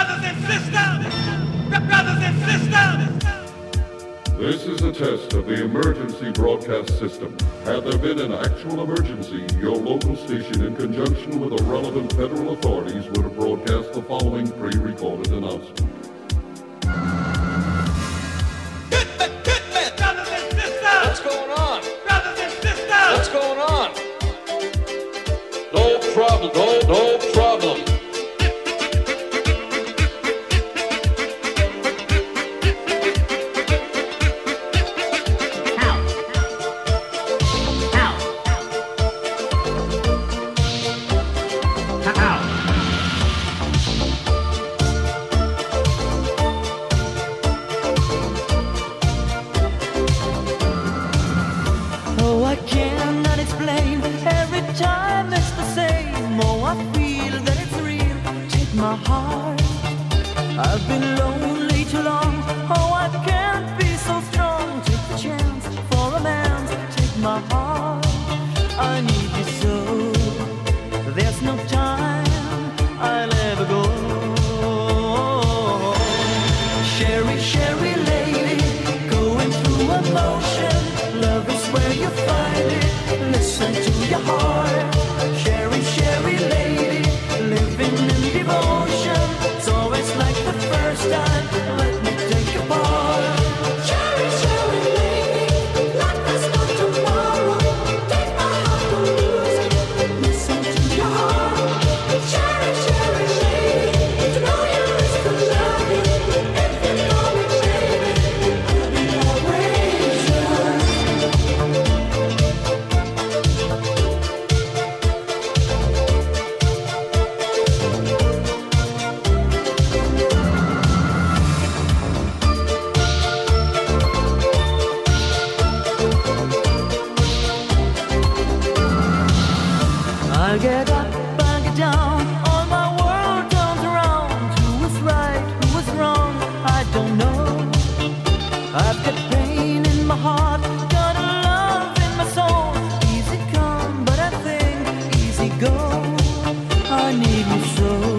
Brothers and sisters! Brothers and sisters! This is a test of the emergency broadcast system. Had there been an actual emergency, your local station, in conjunction with the relevant federal authorities, would have broadcast the following pre-recorded announcement. Brothers and sisters! What's going on? Brothers and sisters! What's going on? No problem, no problem. Oh, I cannot explain. Every time it's the same. Oh, I feel that it's real. Take my heart. I've been lonely too long. Oh, I can't be so strong. Take the chance for a man's. Take my heart. I need you so. There's no time I'll ever go. Sherry, Sherry lady, going through emotion. Love is where you find it. Listen to your heart. Sherry, Sherry lady, living in devotion. It's always like the first time. Let me take a part. Sherry, Sherry lady, like there's no tomorrow. Take my heart, don't lose it. Listen to your heart. Sherry, Sherry lady, to know you is to love you. If you know me, baby, I'll be always yours. I get up, I get down, all my world turns around. Who is right, who is wrong, I don't know. I've got pain in my heart, got a love in my soul. Easy come, but I think easy go. I need you so.